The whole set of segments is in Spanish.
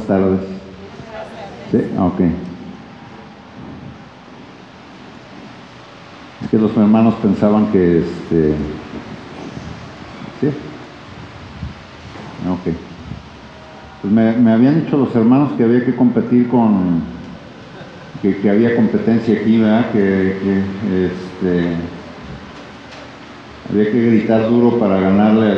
tardes. ¿Sí? Ok. Es que los hermanos pensaban que ¿sí? Ok. Pues me habían dicho los hermanos que había que competir que había competencia aquí, ¿verdad? Que había que gritar duro para ganarle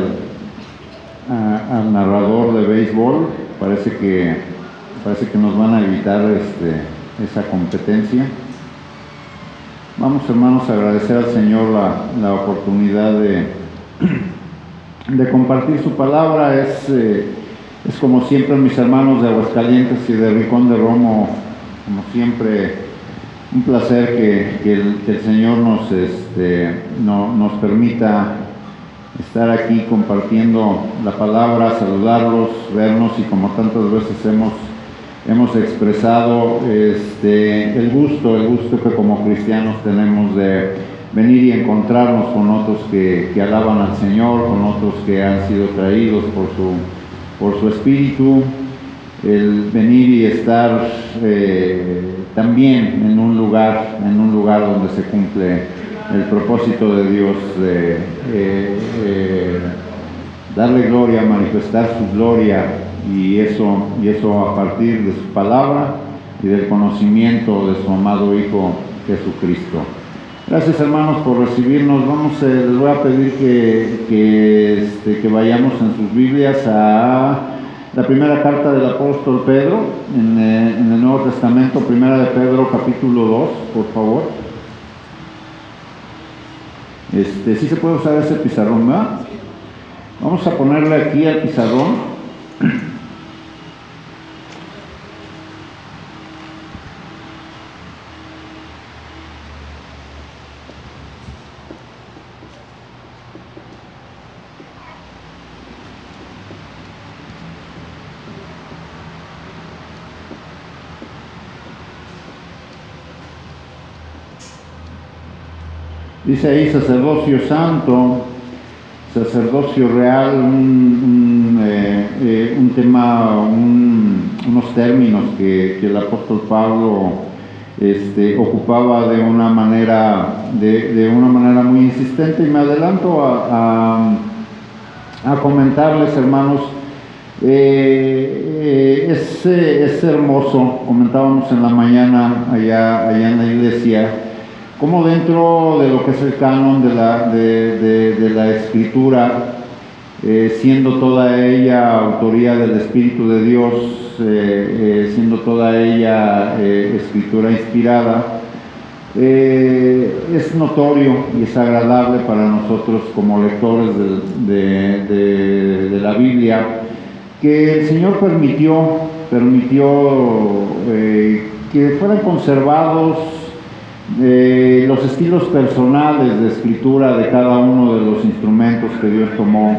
al narrador de béisbol. Parece que nos van a evitar esa competencia. Vamos, hermanos, a agradecer al Señor la oportunidad de compartir su palabra. Es como siempre, mis hermanos de Aguascalientes y de Rincón de Romo, como siempre, un placer que el Señor nos permita estar aquí compartiendo la palabra, saludarlos, vernos, y como tantas veces hemos expresado el gusto que como cristianos tenemos de venir y encontrarnos con otros que alaban al Señor, con otros que han sido traídos por su Espíritu, el venir y estar también en un lugar donde se cumple el propósito de Dios de darle gloria, manifestar su gloria, y eso a partir de su palabra y del conocimiento de su amado Hijo Jesucristo. Gracias, hermanos, por recibirnos. Les voy a pedir que vayamos en sus Biblias a la primera carta del apóstol Pedro en el Nuevo Testamento, primera de Pedro, capítulo 2, por favor. Sí se puede usar ese pizarrón, ¿verdad? Vamos a ponerle aquí al pizarrón. Dice ahí sacerdocio santo, sacerdocio real, un tema, unos términos que el apóstol Pablo ocupaba de una manera muy insistente, y me adelanto a comentarles, hermanos. Es hermoso, comentábamos en la mañana allá en la iglesia, como dentro de lo que es el canon de la Escritura, siendo toda ella autoría del Espíritu de Dios, siendo toda ella Escritura inspirada, es notorio y es agradable para nosotros como lectores de la Biblia, que el Señor permitió que fueran conservados los estilos personales de escritura de cada uno de los instrumentos que Dios tomó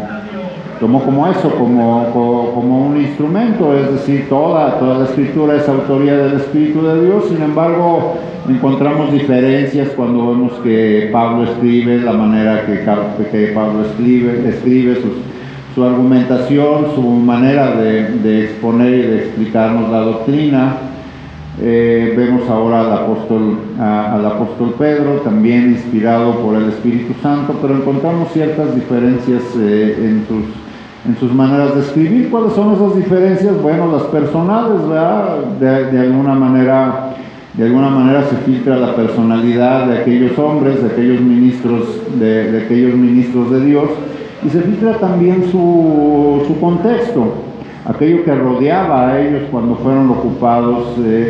como un instrumento. Es decir, toda la escritura es autoría del Espíritu de Dios. Sin embargo, encontramos diferencias cuando vemos que Pablo escribe, la manera que Pablo escribe su argumentación, su manera de exponer y de explicarnos la doctrina. Vemos ahora al apóstol Pedro, también inspirado por el Espíritu Santo, pero encontramos ciertas diferencias en sus maneras de escribir. ¿Cuáles son esas diferencias? Bueno, las personales, ¿verdad? De alguna manera se filtra la personalidad de aquellos hombres, de aquellos ministros de Dios, y se filtra también su contexto, aquello que rodeaba a ellos cuando fueron ocupados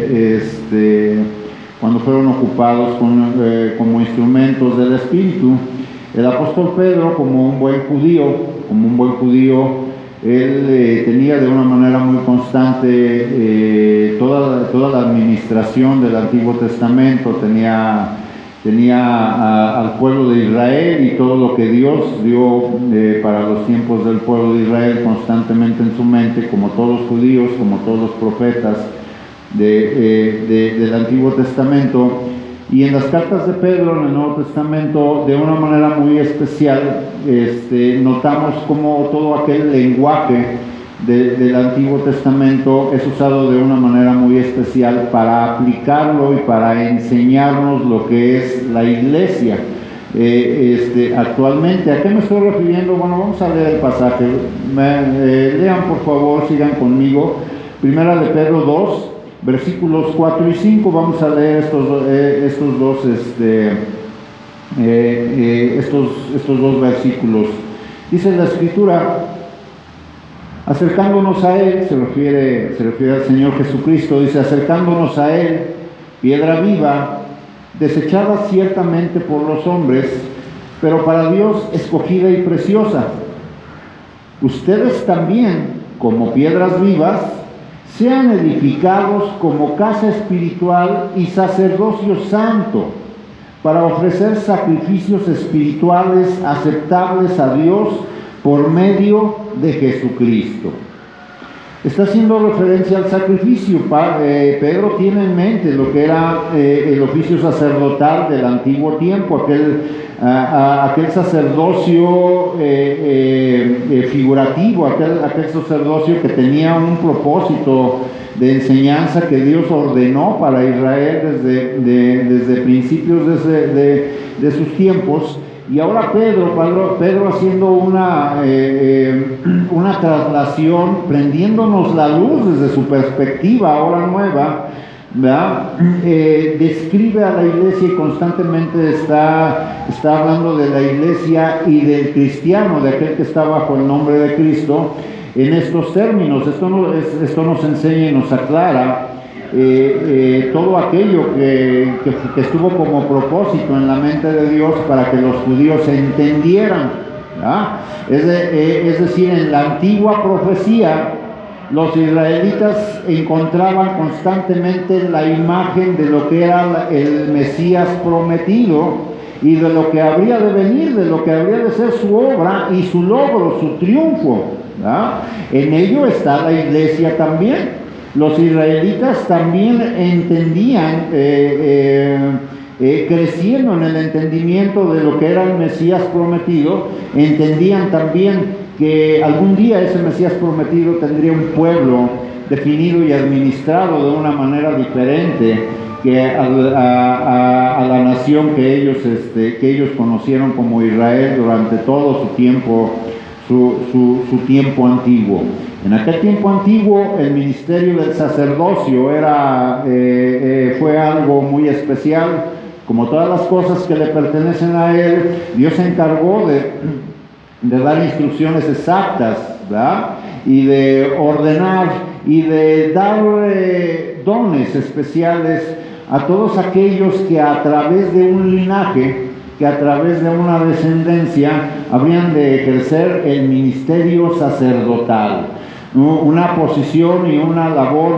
como instrumentos del Espíritu. El apóstol Pedro, como un buen judío, él tenía de una manera muy constante toda la administración del Antiguo Testamento, tenía al pueblo de Israel y todo lo que Dios dio para los tiempos del pueblo de Israel constantemente en su mente, como todos los judíos, como todos los profetas del Antiguo Testamento. Y en las cartas de Pedro en el Nuevo Testamento, de una manera muy especial, notamos como todo aquel lenguaje del Antiguo Testamento es usado de una manera muy especial para aplicarlo y para enseñarnos lo que es la iglesia. Actualmente, ¿a qué me estoy refiriendo? Bueno, vamos a leer el pasaje. Lean por favor, sigan conmigo. Primera de Pedro 2, versículos 4 y 5. Vamos a leer estos dos versículos. Dice la Escritura: acercándonos a Él, se refiere al Señor Jesucristo, dice: acercándonos a Él, piedra viva, desechada ciertamente por los hombres, pero para Dios escogida y preciosa. Ustedes también, como piedras vivas, sean edificados como casa espiritual y sacerdocio santo, para ofrecer sacrificios espirituales aceptables a Dios por medio de Jesucristo. Está haciendo referencia al sacrificio. Pedro tiene en mente lo que era el oficio sacerdotal del antiguo tiempo, aquel sacerdocio figurativo, aquel sacerdocio que tenía un propósito de enseñanza que Dios ordenó para Israel desde principios de sus tiempos. Y ahora Pedro haciendo una traslación, prendiéndonos la luz desde su perspectiva ahora nueva, ¿verdad? Describe a la iglesia y constantemente está hablando de la iglesia y del cristiano, de aquel que está bajo el nombre de Cristo, en estos términos. Esto nos enseña y nos aclara todo aquello que estuvo como propósito en la mente de Dios para que los judíos entendieran, ¿verdad? Es decir, en la antigua profecía los israelitas encontraban constantemente la imagen de lo que era el Mesías prometido y de lo que habría de venir, de lo que habría de ser su obra y su logro, su triunfo, ¿verdad? En ello está la iglesia también. Los israelitas también entendían, creciendo en el entendimiento de lo que era el Mesías prometido, entendían también que algún día ese Mesías prometido tendría un pueblo definido y administrado de una manera diferente que a la nación que ellos conocieron como Israel durante todo su tiempo, su tiempo antiguo. En aquel tiempo antiguo el ministerio del sacerdocio fue algo muy especial. Como todas las cosas que le pertenecen a él, Dios se encargó de dar instrucciones exactas, ¿verdad? Y de ordenar y de dar dones especiales a todos aquellos que a través de un linaje, que a través de una descendencia habrían de ejercer el ministerio sacerdotal. Una posición y una labor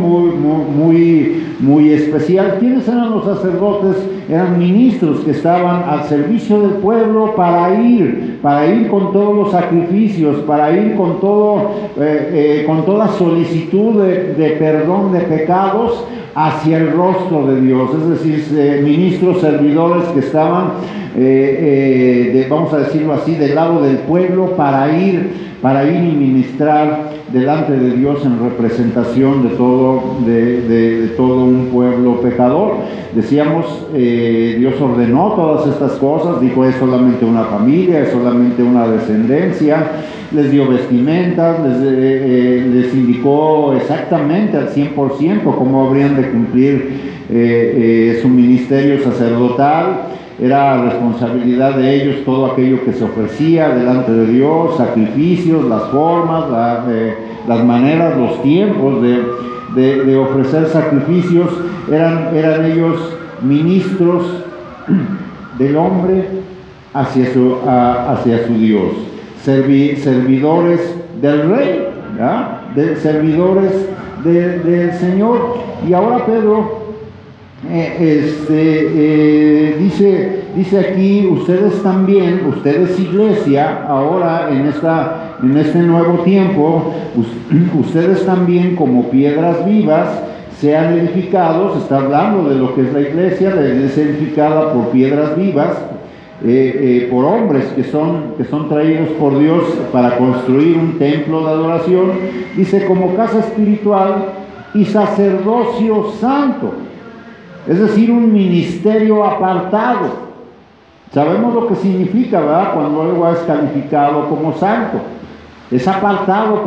muy especial. ¿Quiénes eran los sacerdotes? Eran ministros que estaban al servicio del pueblo para ir con todos los sacrificios, para ir con toda solicitud de perdón de pecados hacia el rostro de Dios. Es decir, ministros, servidores que estaban, vamos a decirlo así, del lado del pueblo para ir y ministrar delante de Dios en representación de todo un pueblo pecador. Decíamos, Dios ordenó todas estas cosas, dijo: es solamente una familia, es solamente una descendencia. Les dio vestimentas, les indicó exactamente al 100% cómo habrían de cumplir su ministerio sacerdotal. Era responsabilidad de ellos todo aquello que se ofrecía delante de Dios, sacrificios, las formas, las maneras, los tiempos de ofrecer sacrificios. Eran ellos ministros del hombre hacia su Dios, servidores del Rey, ¿verdad? Servidores del Señor. Y ahora Pedro dice aquí: ustedes también, ustedes iglesia, ahora en este nuevo tiempo, ustedes también como piedras vivas sean edificados. Está hablando de lo que es la iglesia edificada por piedras vivas, por hombres que son traídos por Dios para construir un templo de adoración, dice como casa espiritual y sacerdocio santo, es decir, un ministerio apartado. Sabemos lo que significa, ¿verdad? Cuando algo es calificado como santo. Es apartado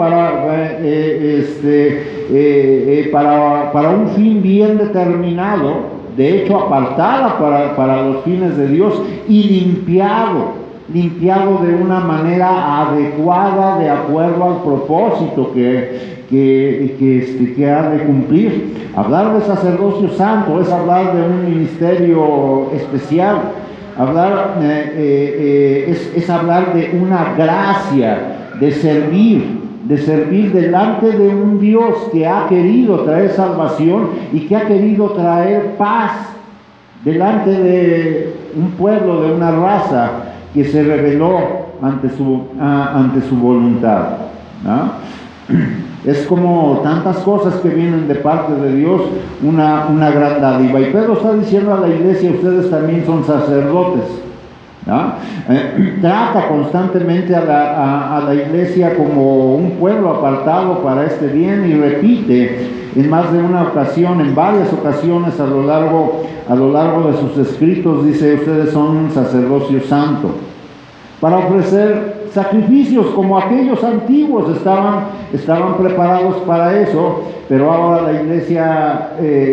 para un fin bien determinado, de hecho apartada para los fines de Dios, y limpiado de una manera adecuada, de acuerdo al propósito que ha de cumplir. Hablar de sacerdocio santo es hablar de un ministerio especial. Es hablar de una gracia, de servir delante de un Dios que ha querido traer salvación y que ha querido traer paz delante de un pueblo, de una raza que se rebeló ante su voluntad, ¿no? Es como tantas cosas que vienen de parte de Dios, una gran dádiva. Y Pedro está diciendo a la iglesia: ustedes también son sacerdotes, ¿no? Trata constantemente a la iglesia como un pueblo apartado para este bien, y repite en más de una ocasión, en varias ocasiones a lo largo de sus escritos, dice: ustedes son un sacerdocio santo, para ofrecer sacrificios como aquellos antiguos estaban preparados para eso. Pero ahora la iglesia,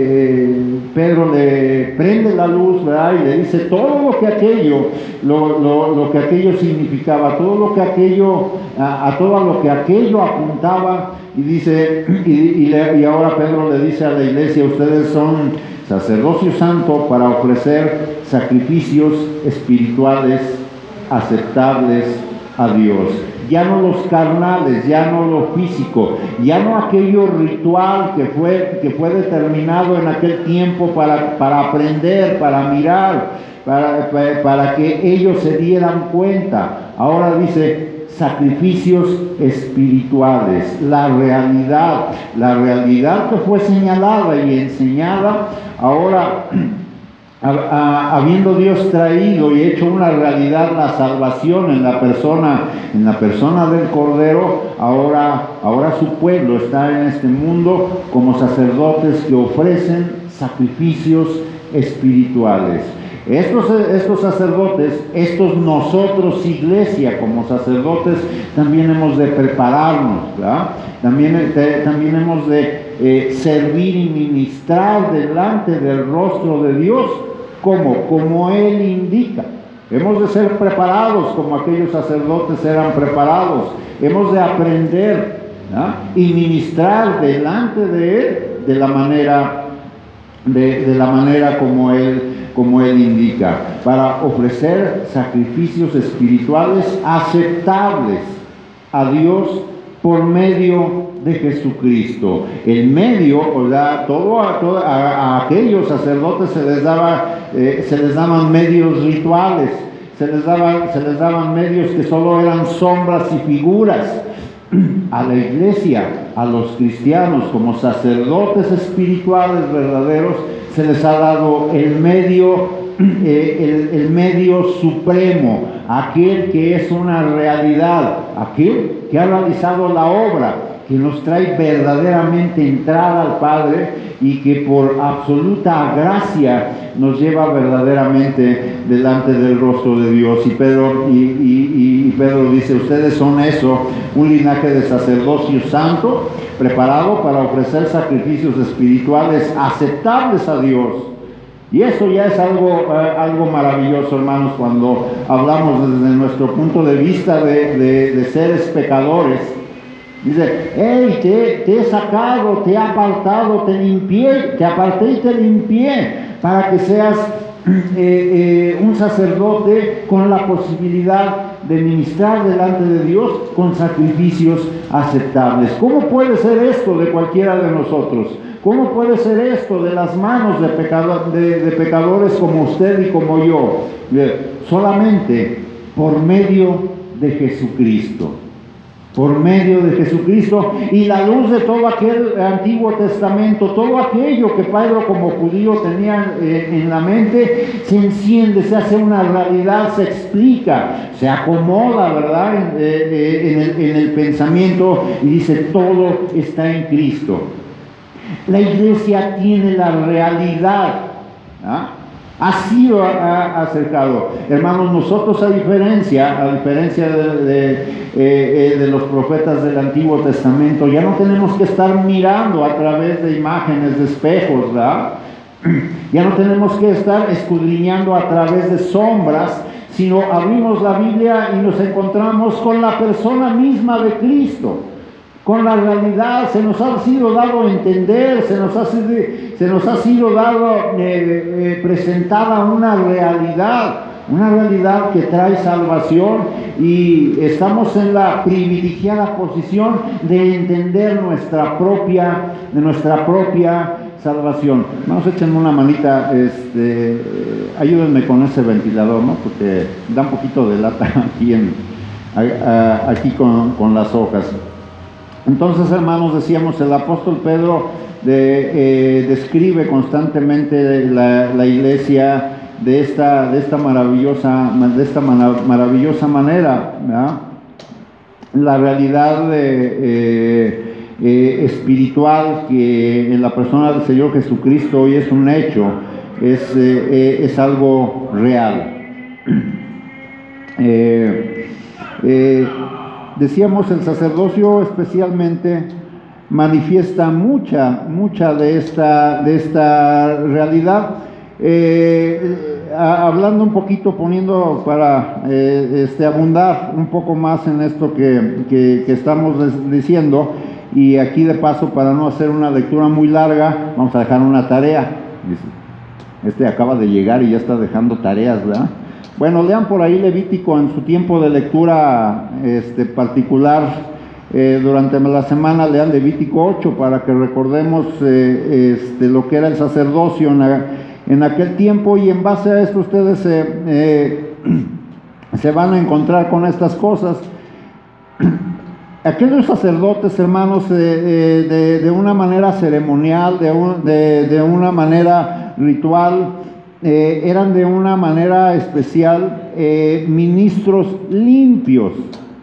Pedro le prende la luz, ¿verdad? Y le dice todo lo que aquello significaba, todo lo que aquello, a todo lo que aquello apuntaba. Y dice, y ahora Pedro le dice a la iglesia: ustedes son sacerdocio santo para ofrecer sacrificios espirituales aceptables a Dios. Ya no los carnales, ya no lo físico, ya no aquello ritual que fue determinado en aquel tiempo para aprender, para mirar, para que ellos se dieran cuenta. Ahora dice sacrificios espirituales, la realidad que fue señalada y enseñada. Ahora, habiendo Dios traído y hecho una realidad la salvación en la persona del Cordero, ahora su pueblo está en este mundo como sacerdotes que ofrecen sacrificios espirituales. Estos sacerdotes, nosotros iglesia como sacerdotes, también hemos de prepararnos, ¿verdad? También hemos de servir y ministrar delante del rostro de Dios como Él indica. Hemos de ser preparados como aquellos sacerdotes eran preparados. Hemos de aprender, ¿verdad? Y ministrar delante de Él de la manera como Él indica, para ofrecer sacrificios espirituales aceptables a Dios por medio de Jesucristo. El medio, o sea, a aquellos sacerdotes se les daban medios rituales, se les daban medios que solo eran sombras y figuras. A la iglesia, a los cristianos como sacerdotes espirituales verdaderos, se les ha dado el medio supremo, aquel que es una realidad, aquel que ha realizado la obra, que nos trae verdaderamente entrada al Padre y que por absoluta gracia nos lleva verdaderamente delante del rostro de Dios. Y Pedro dice: ustedes son eso, un linaje de sacerdocio santo, preparado para ofrecer sacrificios espirituales aceptables a Dios. Y eso ya es algo maravilloso, hermanos, cuando hablamos desde nuestro punto de vista de seres pecadores. Dice: hey, te he sacado, te he apartado, te aparté y te limpié, para que seas un sacerdote con la posibilidad de ministrar delante de Dios con sacrificios aceptables. ¿Cómo puede ser esto de cualquiera de nosotros? ¿Cómo puede ser esto de las manos de pecadores como usted y como yo? Solamente por medio de Jesucristo. por medio de Jesucristo, y la luz de todo aquel Antiguo Testamento, todo aquello que Pedro como judío tenía en la mente, se enciende, se hace una realidad, se explica, se acomoda, ¿verdad?, en el pensamiento, y dice, todo está en Cristo. La iglesia tiene la realidad, ¿ah? Ha sido acercado. Hermanos, nosotros a diferencia de los profetas del Antiguo Testamento, ya no tenemos que estar mirando a través de imágenes, de espejos, ¿verdad? Ya no tenemos que estar escudriñando a través de sombras, sino abrimos la Biblia y nos encontramos con la persona misma de Cristo, con la realidad. Se nos ha sido dado entender, se nos ha sido dado presentada una realidad que trae salvación, y estamos en la privilegiada posición de entender nuestra propia salvación. Vamos a echarme una manita, ayúdenme con ese ventilador, ¿no? Porque da un poquito de lata aquí con las hojas. Entonces, hermanos, decíamos, el apóstol Pedro describe constantemente la iglesia de esta maravillosa manera, ¿verdad? La realidad espiritual que en la persona del Señor Jesucristo hoy es un hecho, es algo real. Decíamos, el sacerdocio especialmente manifiesta mucha de esta realidad. Hablando un poquito, poniendo para abundar un poco más en esto que estamos diciendo, y aquí de paso, para no hacer una lectura muy larga, vamos a dejar una tarea. Acaba de llegar y ya está dejando tareas, ¿verdad? Bueno, lean por ahí Levítico en su tiempo de lectura particular. Durante la semana lean Levítico 8 para que recordemos lo que era el sacerdocio en aquel tiempo, y en base a esto ustedes se van a encontrar con estas cosas. Aquellos sacerdotes, hermanos, de una manera ceremonial, de una manera ritual, eran de una manera especial ministros limpios.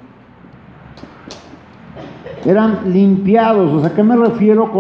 Eran limpiados. O sea, ¿qué me refiero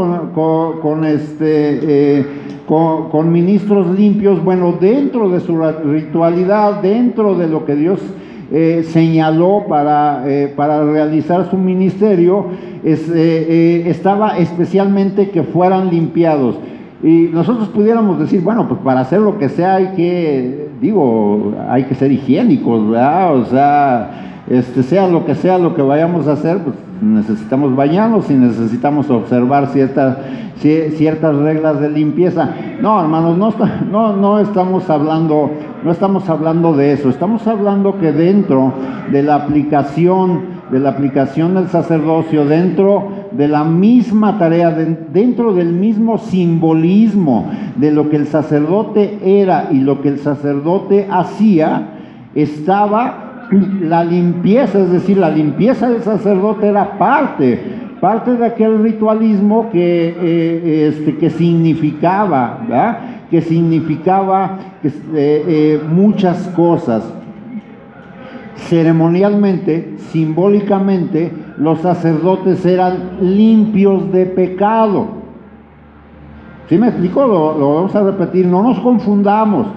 con ministros limpios? Bueno, dentro de su ritualidad, dentro de lo que Dios señaló para realizar su ministerio, estaba especialmente que fueran limpiados. Y nosotros pudiéramos decir, bueno, pues para hacer lo que sea hay que ser higiénicos, ¿verdad? O sea, sea lo que vayamos a hacer, pues necesitamos bañarnos y necesitamos observar ciertas reglas de limpieza. No, hermanos, no estamos hablando de eso. Estamos hablando que dentro de la aplicación del sacerdocio, dentro de la misma tarea, dentro del mismo simbolismo de lo que el sacerdote era y lo que el sacerdote hacía, estaba la limpieza. Es decir, la limpieza del sacerdote era parte de aquel ritualismo que significaba, ¿verdad? Que significaba muchas cosas. Ceremonialmente, simbólicamente, los sacerdotes eran limpios de pecado. ¿Sí me explico? Lo vamos a repetir. No nos confundamos.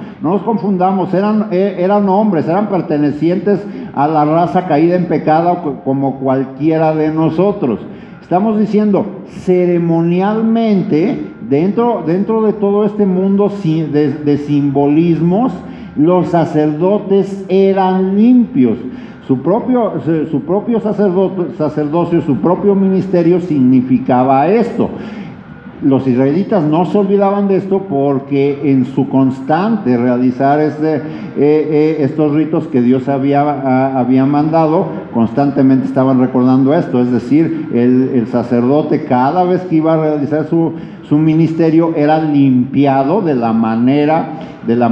Eran hombres, eran pertenecientes a la raza caída en pecado como cualquiera de nosotros. Estamos diciendo, ceremonialmente, dentro de todo este mundo de simbolismos, los sacerdotes eran limpios. Su propio sacerdocio, su propio ministerio significaba esto. Los israelitas no se olvidaban de esto, porque en su constante realizar estos ritos que Dios había mandado, constantemente estaban recordando esto. Es decir, el sacerdote, cada vez que iba a realizar su ministerio, era limpiado de la manera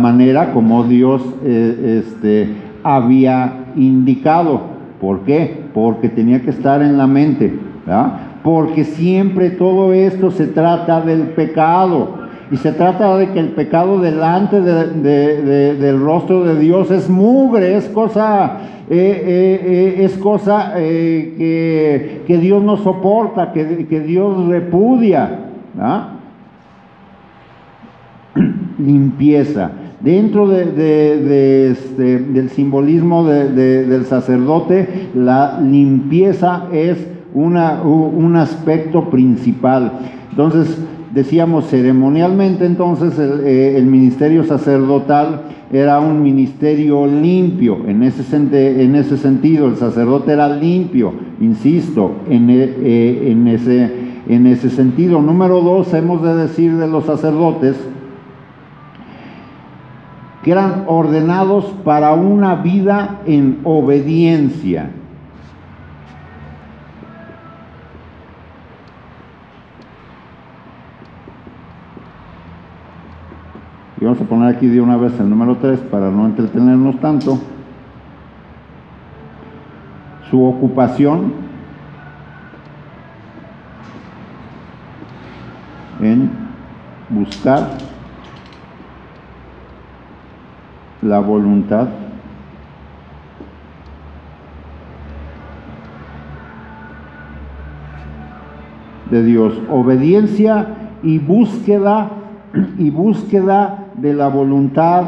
como Dios había indicado. ¿Por qué? porque tenía que estar en la mente, ¿verdad? Porque siempre todo esto se trata del pecado, y se trata de que el pecado delante del rostro de Dios es mugre, es cosa que Dios no soporta, que Dios repudia, ¿verdad? Limpieza. Dentro del simbolismo del sacerdote, la limpieza es un aspecto principal. Entonces, decíamos ceremonialmente, entonces el ministerio sacerdotal era un ministerio limpio. En ese sentido, el sacerdote era limpio, insisto, en ese sentido. Número 2, hemos de decir de los sacerdotes que eran ordenados para una vida en obediencia. Y vamos a poner aquí de una vez el número 3 para no entretenernos tanto. Su ocupación en buscar la voluntad de Dios. Obediencia y búsqueda de la voluntad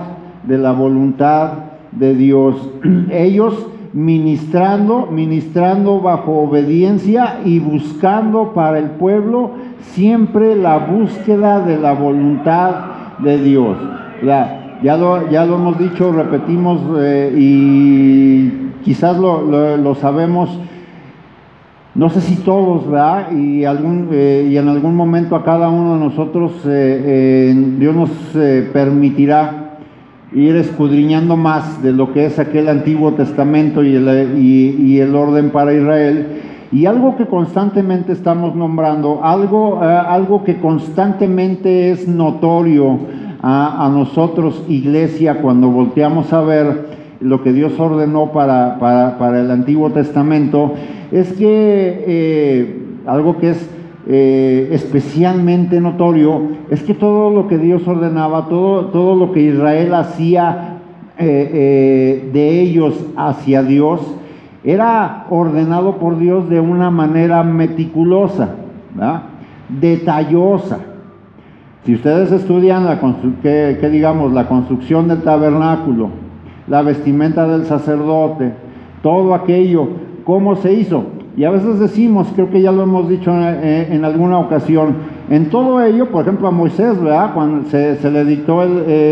de Dios. Ellos ministrando bajo obediencia y buscando para el pueblo siempre la búsqueda de la voluntad de Dios. Ya lo hemos dicho, repetimos, y quizás lo sabemos, no sé si todos, ¿verdad? Y en algún momento a cada uno de nosotros Dios nos permitirá ir escudriñando más de lo que es aquel Antiguo Testamento y el orden para Israel. Y algo que constantemente estamos nombrando, algo que constantemente es notorio a nosotros, iglesia, cuando volteamos a ver lo que Dios ordenó para el Antiguo Testamento, es que algo que es especialmente notorio es que todo lo que Dios ordenaba, todo lo que Israel hacía de ellos hacia Dios, era ordenado por Dios de una manera meticulosa, ¿verdad? Detallosa. Si ustedes estudian la construcción del tabernáculo, la vestimenta del sacerdote, todo aquello, cómo se hizo, y a veces decimos, creo que ya lo hemos dicho en alguna ocasión, en todo ello, por ejemplo a Moisés, ¿verdad? Cuando se le dictó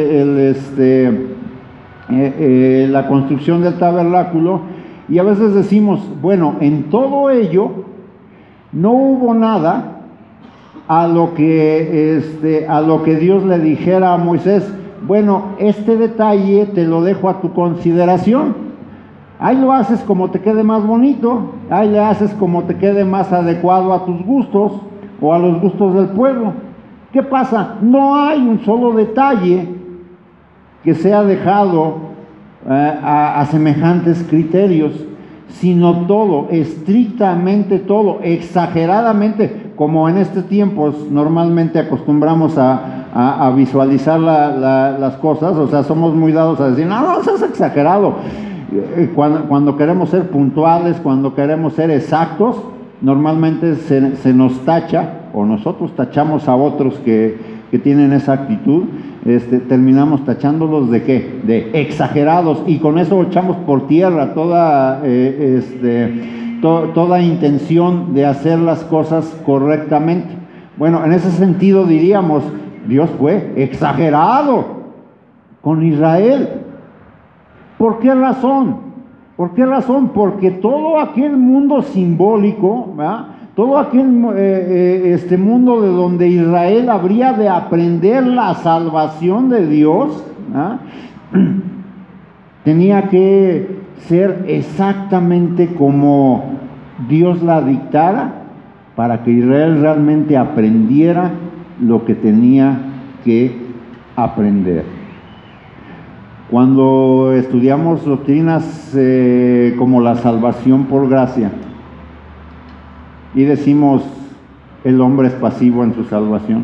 la construcción del tabernáculo, y a veces decimos, bueno, en todo ello no hubo nada a lo que Dios le dijera a Moisés, bueno, este detalle te lo dejo a tu consideración. Ahí lo haces como te quede más bonito, ahí le haces como te quede más adecuado a tus gustos o a los gustos del pueblo. ¿Qué pasa? No hay un solo detalle que sea dejado a semejantes criterios, sino todo, estrictamente todo, exageradamente, como en estos tiempos normalmente acostumbramos a visualizar las cosas. O sea, somos muy dados a decir, no, eso es exagerado. Cuando queremos ser puntuales, cuando queremos ser exactos, normalmente se nos tacha, o nosotros tachamos a otros que tienen esa actitud, terminamos tachándolos de ¿qué? De exagerados, y con eso echamos por tierra toda intención de hacer las cosas correctamente. Bueno, en ese sentido diríamos, Dios fue exagerado con Israel. ¿Por qué razón? ¿Por qué razón? Porque todo aquel mundo simbólico, ¿verdad? Todo aquel mundo de donde Israel habría de aprender la salvación de Dios, ¿verdad? Tenía que ser exactamente como Dios la dictara para que Israel realmente aprendiera lo que tenía que aprender. Cuando estudiamos doctrinas como la salvación por gracia y decimos el hombre es pasivo en su salvación,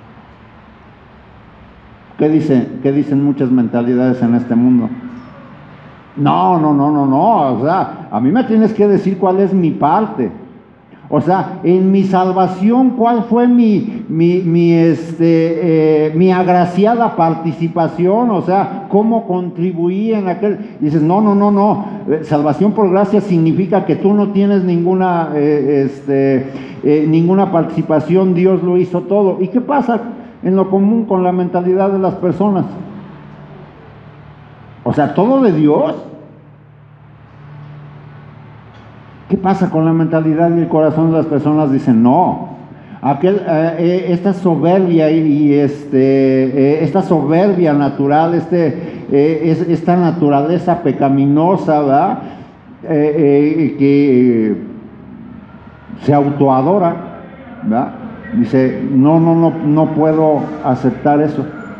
¿qué dicen muchas mentalidades en este mundo? No, o sea, a mí me tienes que decir cuál es mi parte. O sea, en mi salvación, ¿cuál fue mi agraciada participación? O sea, ¿cómo contribuí en aquel? Dices, no. Salvación por gracia significa que tú no tienes ninguna participación, Dios lo hizo todo. ¿Y qué pasa en lo común con la mentalidad de las personas? O sea, todo de Dios. ¿Qué pasa con la mentalidad y el corazón de las personas? Dicen, no, esta soberbia esta soberbia natural, esta naturaleza pecaminosa, ¿verdad? Que se autoadora, ¿verdad? Dice, no puedo aceptar eso.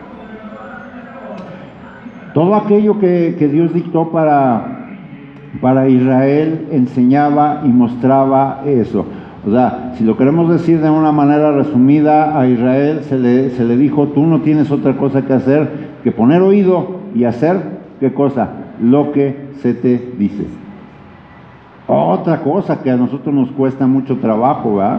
Todo aquello que Dios dictó para Israel enseñaba y mostraba eso. O sea, si lo queremos decir de una manera resumida, a Israel se le dijo, tú no tienes otra cosa que hacer que poner oído y hacer, ¿qué cosa? Lo que se te dice. Otra cosa que a nosotros nos cuesta mucho trabajo, ¿verdad?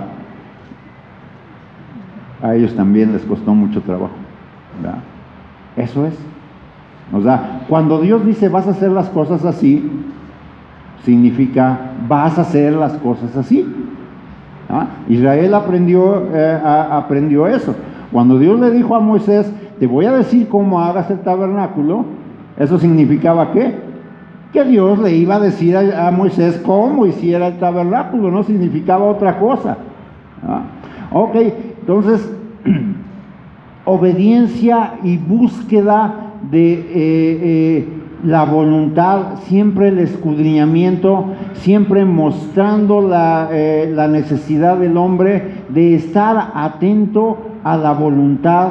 A ellos también les costó mucho trabajo, ¿verdad? Eso es. O sea, cuando Dios dice vas a hacer las cosas así, significa vas a hacer las cosas así. ¿Ah? Israel aprendió eso. Cuando Dios le dijo a Moisés, te voy a decir cómo hagas el tabernáculo, eso significaba ¿qué? Que Dios le iba a decir a Moisés cómo hiciera el tabernáculo, no significaba otra cosa. ¿Ah? Ok, entonces obediencia y búsqueda de la voluntad, siempre el escudriñamiento, siempre mostrando la necesidad del hombre de estar atento a la voluntad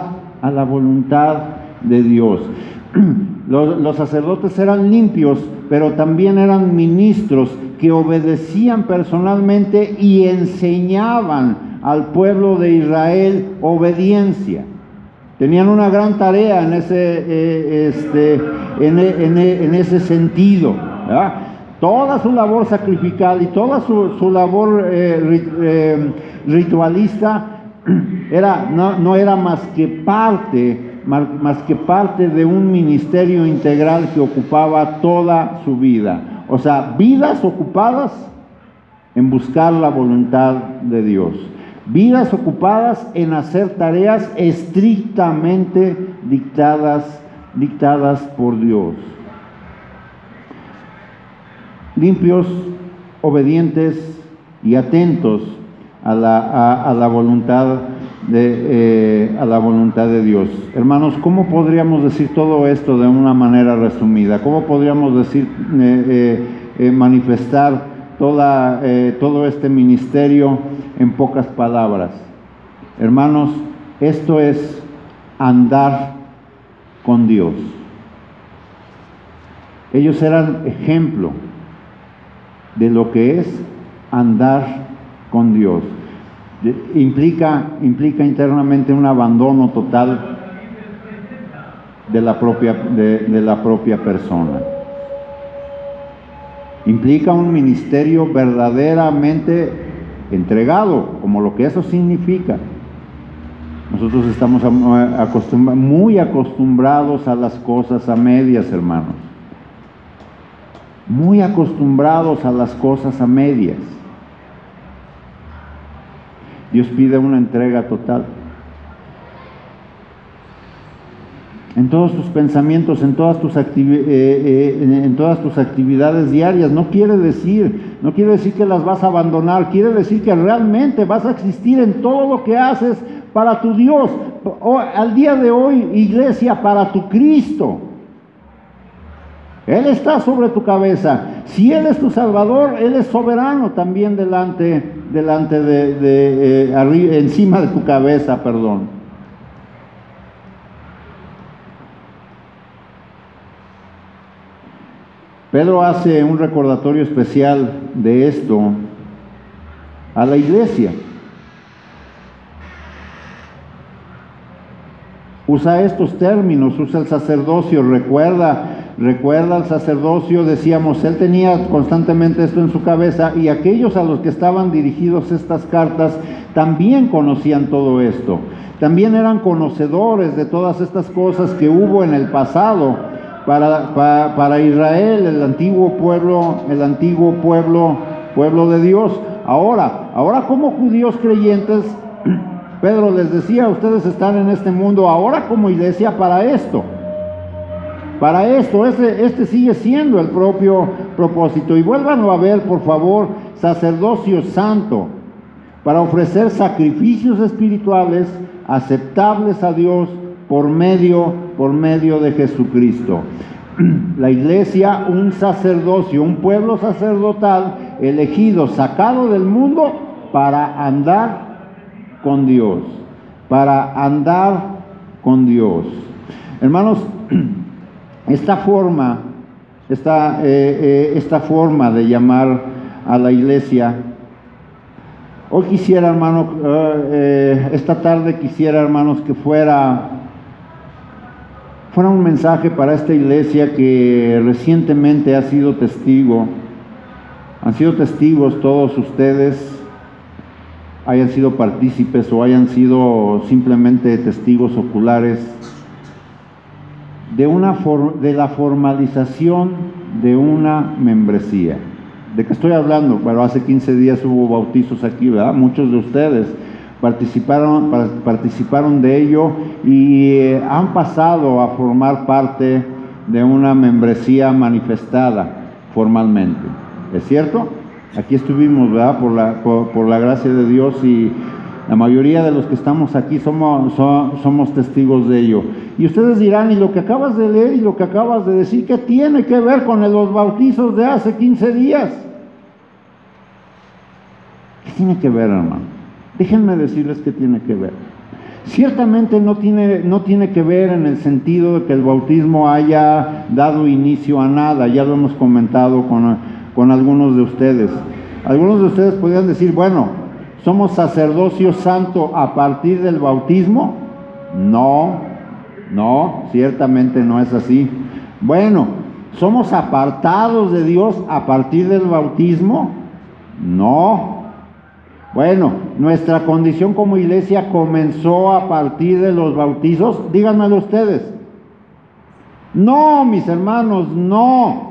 de Dios. Los sacerdotes eran limpios, pero también eran ministros que obedecían personalmente y enseñaban al pueblo de Israel obediencia. Tenían una gran tarea en ese sentido, ¿verdad? Toda su labor sacrificial y toda su labor ritualista no era más que parte de un ministerio integral que ocupaba toda su vida. O sea, vidas ocupadas en buscar la voluntad de Dios. Vidas ocupadas en hacer tareas estrictamente dictadas por Dios. Limpios, obedientes y atentos a la voluntad de Dios. Hermanos, ¿cómo podríamos decir todo esto de una manera resumida? ¿Cómo podríamos decir, manifestar todo este ministerio en pocas palabras? Hermanos, esto es andar con Dios. Ellos eran ejemplo de lo que es andar con Dios. Implica internamente un abandono total de la propia persona. Implica un ministerio verdaderamente entregado, como lo que eso significa. Nosotros estamos muy acostumbrados a las cosas a medias, hermanos. Muy acostumbrados a las cosas a medias. Dios pide una entrega total. En todos tus pensamientos, en todas tus actividades diarias. No quiere decir que las vas a abandonar, quiere decir que realmente vas a existir en todo lo que haces para tu Dios. Al día de hoy, iglesia, para tu Cristo. Él está sobre tu cabeza. Si Él es tu Salvador, Él es soberano también encima de tu cabeza, perdón. Pedro hace un recordatorio especial de esto a la iglesia. Usa estos términos, usa el sacerdocio, recuerda el sacerdocio, decíamos, él tenía constantemente esto en su cabeza, y aquellos a los que estaban dirigidos estas cartas también conocían todo esto, también eran conocedores de todas estas cosas que hubo en el pasado para Israel, el antiguo pueblo de Dios. Ahora como judíos creyentes, Pedro les decía, ustedes están en este mundo ahora como iglesia para esto, este sigue siendo el propio propósito. Y vuélvanlo a ver, por favor, sacerdocio santo, para ofrecer sacrificios espirituales aceptables a Dios por medio de Jesucristo. La iglesia, un sacerdocio, un pueblo sacerdotal elegido, sacado del mundo para andar con Dios, Hermanos, esta forma de llamar a la iglesia, hoy quisiera, hermano, esta tarde quisiera, hermanos, que fuera un mensaje para esta iglesia que recientemente ha sido testigo. Han sido testigos todos ustedes, hayan sido partícipes o hayan sido simplemente testigos oculares de la formalización de una membresía. ¿De qué estoy hablando? Bueno, hace 15 días hubo bautizos aquí, ¿verdad? Muchos de ustedes participaron de ello y han pasado a formar parte de una membresía manifestada formalmente. ¿Es cierto? Aquí estuvimos, ¿verdad? Por la gracia de Dios, y la mayoría de los que estamos aquí somos testigos de ello. Y ustedes dirán, ¿y lo que acabas de leer y lo que acabas de decir, qué tiene que ver con los bautizos de hace 15 días? ¿Qué tiene que ver, hermano? Déjenme decirles qué tiene que ver. Ciertamente no tiene que ver en el sentido de que el bautismo haya dado inicio a nada. Ya lo hemos comentado con algunos de ustedes. Algunos de ustedes podrían decir, bueno, ¿somos sacerdocio santo a partir del bautismo? No, ciertamente no es así. Bueno, ¿somos apartados de Dios a partir del bautismo? No. Bueno, ¿nuestra condición como iglesia comenzó a partir de los bautizos? Díganmelo ustedes. No, mis hermanos, no.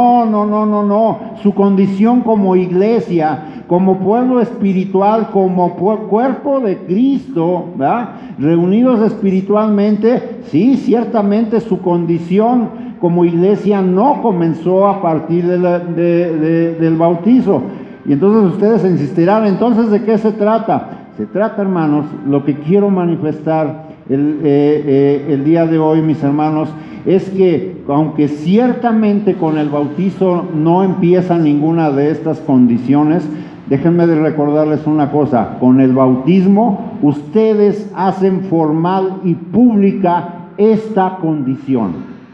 Su condición como iglesia, como pueblo espiritual, como cuerpo de Cristo, ¿verdad? Reunidos espiritualmente, sí, ciertamente su condición como iglesia no comenzó a partir del bautizo. Y entonces ustedes insistirán, entonces, ¿de qué se trata? Se trata, hermanos, lo que quiero manifestar el día de hoy, mis hermanos, es que aunque ciertamente con el bautizo no empieza ninguna de estas condiciones, déjenme de recordarles una cosa: con el bautismo ustedes hacen formal y pública esta condición.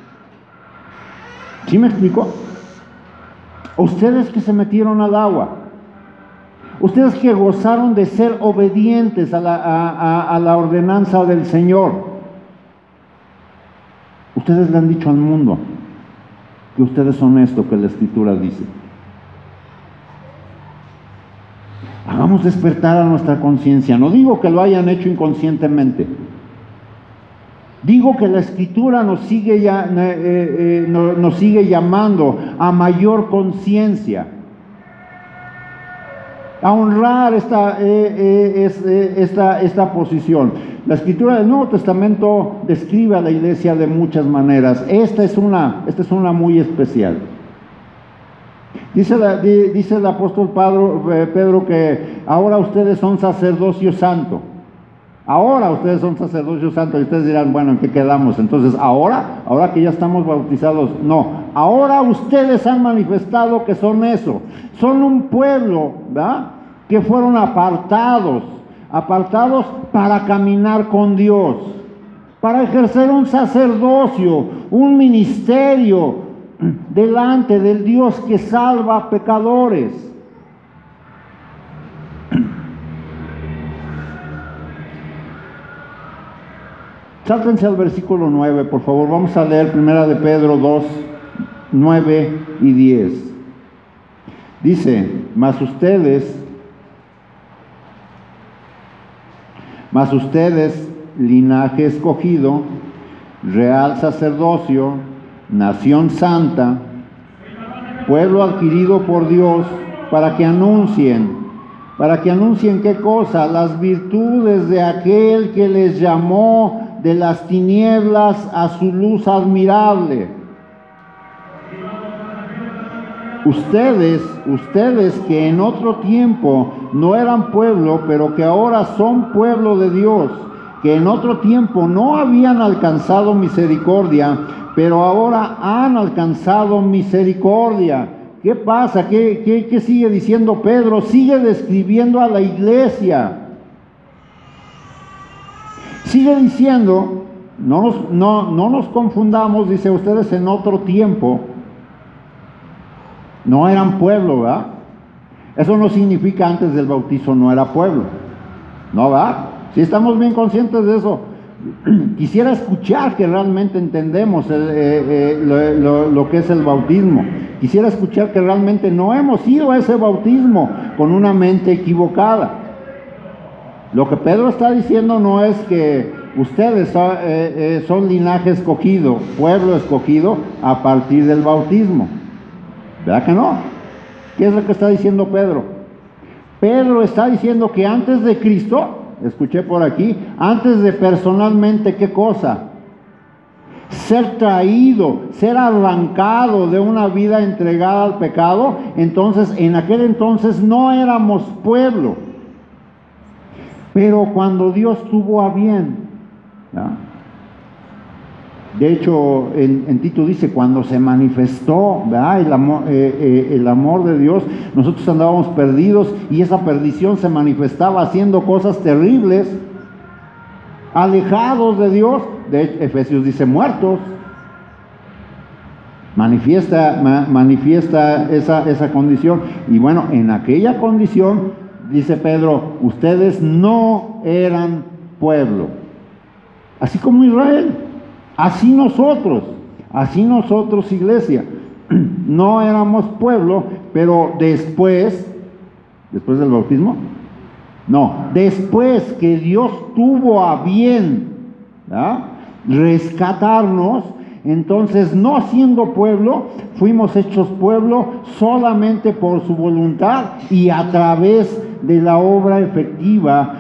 ¿Sí me explico? Ustedes que se metieron al agua, ustedes que gozaron de ser obedientes a la ordenanza del Señor, ustedes le han dicho al mundo que ustedes son esto que la Escritura dice. Hagamos despertar a nuestra conciencia. No digo que lo hayan hecho inconscientemente. Digo que la Escritura nos sigue llamando a mayor conciencia, a honrar esta posición. La Escritura del Nuevo Testamento describe a la iglesia de muchas maneras. Esta es una muy especial. Dice el apóstol Pedro que ahora ustedes son sacerdocio santo. Ahora ustedes son sacerdocio santo. Y ustedes dirán, bueno, ¿en qué quedamos? Entonces, ahora que ya estamos bautizados, no. Ahora ustedes han manifestado que son eso. Son un pueblo, ¿verdad?, que fueron apartados para caminar con Dios, para ejercer un sacerdocio, un ministerio delante del Dios que salva a pecadores. Sáltense al versículo 9, por favor. Vamos a leer 1 de Pedro 2, 9 y 10. Dice, mas ustedes, linaje escogido, real sacerdocio, nación santa, pueblo adquirido por Dios, para que anuncien ¿qué cosa? Las virtudes de aquel que les llamó de las tinieblas a su luz admirable. Ustedes que en otro tiempo no eran pueblo, pero que ahora son pueblo de Dios, que en otro tiempo no habían alcanzado misericordia, pero ahora han alcanzado misericordia. ¿Qué pasa? ¿Qué sigue diciendo Pedro? Sigue describiendo a la iglesia. Sigue diciendo, no nos confundamos, dice, ustedes en otro tiempo no eran pueblo, ¿verdad? Eso no significa antes del bautizo no era pueblo, ¿no, verdad? Si estamos bien conscientes de eso. Quisiera escuchar que realmente entendemos lo que es el bautismo. Quisiera escuchar que realmente no hemos ido a ese bautismo con una mente equivocada. Lo que Pedro está diciendo no es que ustedes son linaje escogido, pueblo escogido a partir del bautismo. ¿Verdad que no? ¿Qué es lo que está diciendo Pedro? Pedro está diciendo que antes de Cristo, escuché por aquí, antes de personalmente, ¿qué cosa? Ser traído, ser arrancado de una vida entregada al pecado. Entonces, en aquel entonces no éramos pueblo. Pero cuando Dios tuvo a bien, ¿verdad? De hecho, en Tito dice, cuando se manifestó, ¿verdad?, el amor de Dios, nosotros andábamos perdidos y esa perdición se manifestaba haciendo cosas terribles, alejados de Dios. De hecho, Efesios dice muertos. Manifiesta esa condición. Y bueno, en aquella condición, dice Pedro, ustedes no eran pueblo, así como Israel. Así nosotros, iglesia, no éramos pueblo, pero después del bautismo, después que Dios tuvo a bien, ¿verdad?, rescatarnos, entonces no siendo pueblo, fuimos hechos pueblo solamente por su voluntad y a través de la obra efectiva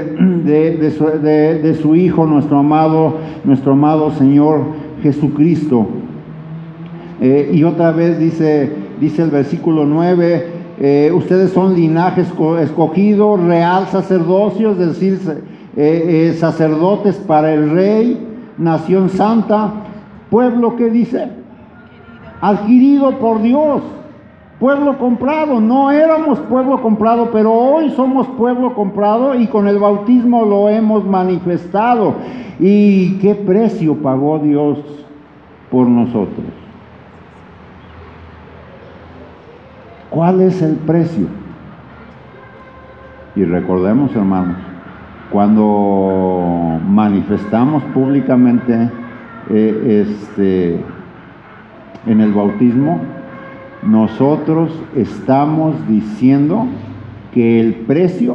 de su Hijo, nuestro amado Señor Jesucristo. Y otra vez dice el versículo 9, ustedes son linaje escogido, real sacerdocio, es decir, sacerdotes para el Rey, nación santa, pueblo, ¿qué dice? Adquirido por Dios. Pueblo comprado. No éramos pueblo comprado, pero hoy somos pueblo comprado y con el bautismo lo hemos manifestado. ¿Y qué precio pagó Dios por nosotros? ¿Cuál es el precio? Y recordemos, hermanos, cuando manifestamos públicamente en el bautismo, nosotros estamos diciendo que el precio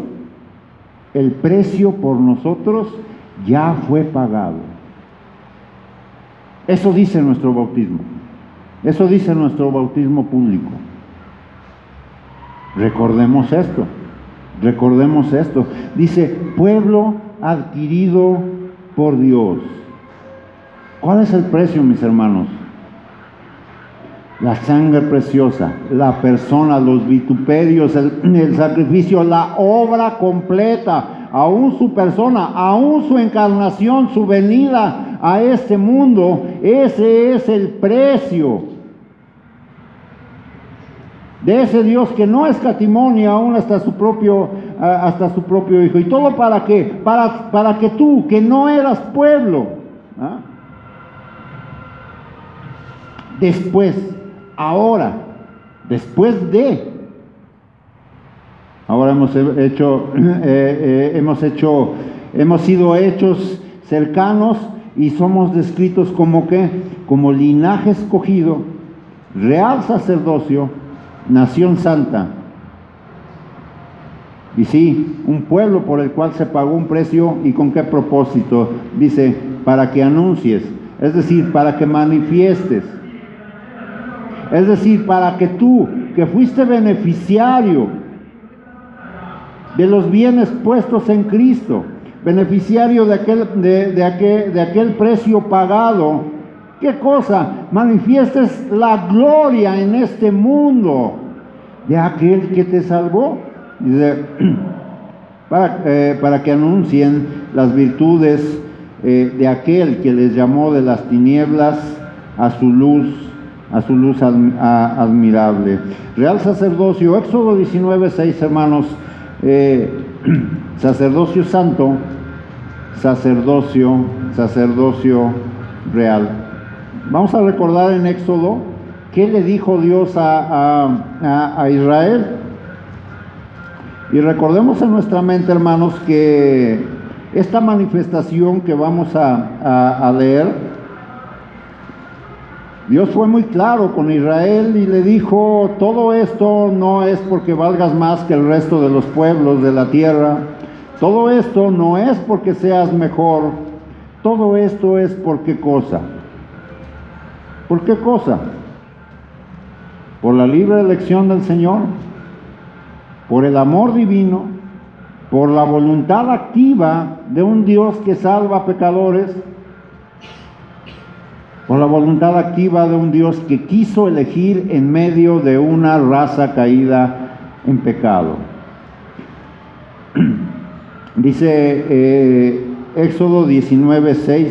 por nosotros ya fue pagado. Eso dice nuestro bautismo. Eso dice nuestro bautismo público. Recordemos esto. Dice, pueblo adquirido por Dios. ¿Cuál es el precio, mis hermanos? La sangre preciosa, la persona, los vituperios, el sacrificio, la obra completa, aún su persona, aún su encarnación, su venida a este mundo. Ese es el precio de ese Dios que no escatimó ni aún hasta su propio Hijo. ¿Y todo para qué? Para que tú, que no eras pueblo, después, ahora, después de. Ahora hemos sido hechos cercanos y somos descritos como ¿qué? Como linaje escogido, real sacerdocio, nación santa. Y sí, un pueblo por el cual se pagó un precio. ¿Y con qué propósito? Dice, para que anuncies, es decir, para que manifiestes. Es decir, para que tú, que fuiste beneficiario de los bienes puestos en Cristo, beneficiario de aquel precio pagado, ¿qué cosa? Manifiestes la gloria en este mundo de aquel que te salvó. Para que anuncien las virtudes de aquel que les llamó de las tinieblas a su luz admirable. Real sacerdocio, Éxodo 19:6, hermanos. Sacerdocio santo, sacerdocio real. Vamos a recordar en Éxodo qué le dijo Dios a Israel. Y recordemos en nuestra mente, hermanos, que esta manifestación que vamos a leer, Dios fue muy claro con Israel y le dijo: todo esto no es porque valgas más que el resto de los pueblos de la tierra, todo esto no es porque seas mejor, todo esto es ¿por qué cosa? ¿Por qué cosa? Por la libre elección del Señor, por el amor divino, por la voluntad activa de un Dios que salva a pecadores, por la voluntad activa de un Dios que quiso elegir en medio de una raza caída en pecado. Dice Éxodo 19:6,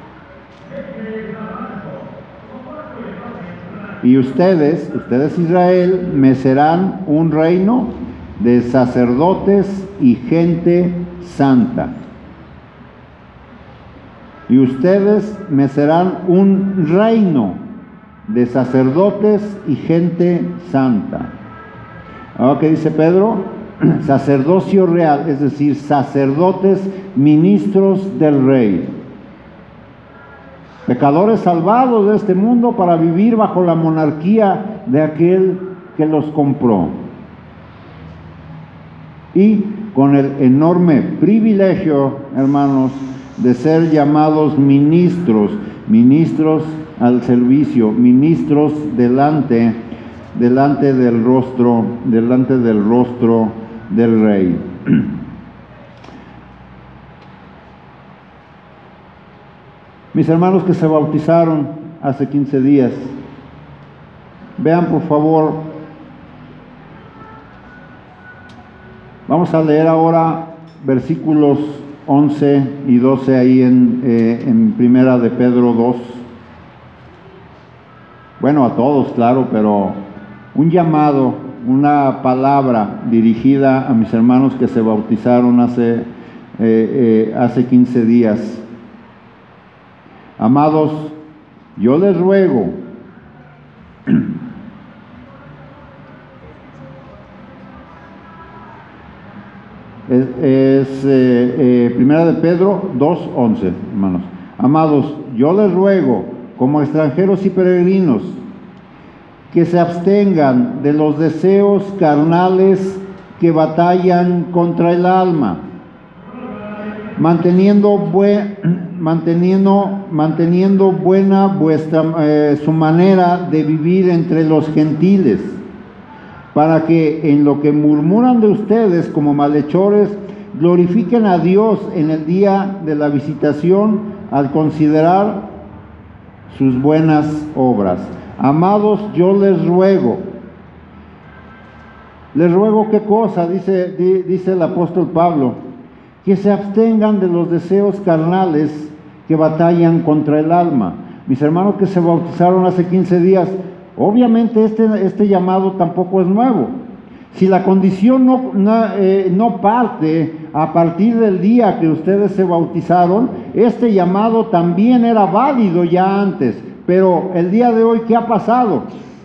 y ustedes Israel, me serán un reino de sacerdotes y gente santa. Y ustedes me serán un reino de sacerdotes y gente santa. Ahora, ¿qué dice Pedro? Sacerdocio real, es decir, sacerdotes, ministros del rey. Pecadores salvados de este mundo para vivir bajo la monarquía de aquel que los compró. Y con el enorme privilegio, hermanos, de ser llamados ministros al servicio, ministros delante del rostro del Rey. Mis hermanos que se bautizaron hace 15 días, vean por favor, vamos a leer ahora versículos 11 y 12 ahí en Primera de Pedro 2. Bueno, a todos, claro, pero un llamado, una palabra dirigida a mis hermanos que se bautizaron hace 15 días. Amados, yo les ruego Primera de Pedro 2:11, hermanos. Amados, yo les ruego, como extranjeros y peregrinos, que se abstengan de los deseos carnales que batallan contra el alma, manteniendo buena su manera de vivir entre los gentiles, para que en lo que murmuran de ustedes como malhechores, glorifiquen a Dios en el día de la visitación al considerar sus buenas obras. Amados, yo les ruego ¿qué cosa? Dice el apóstol Pablo, que se abstengan de los deseos carnales que batallan contra el alma. Mis hermanos que se bautizaron hace 15 días, obviamente este llamado tampoco es nuevo. Si la condición no parte a partir del día que ustedes se bautizaron, este llamado también era válido ya antes. Pero el día de hoy, ¿qué ha pasado?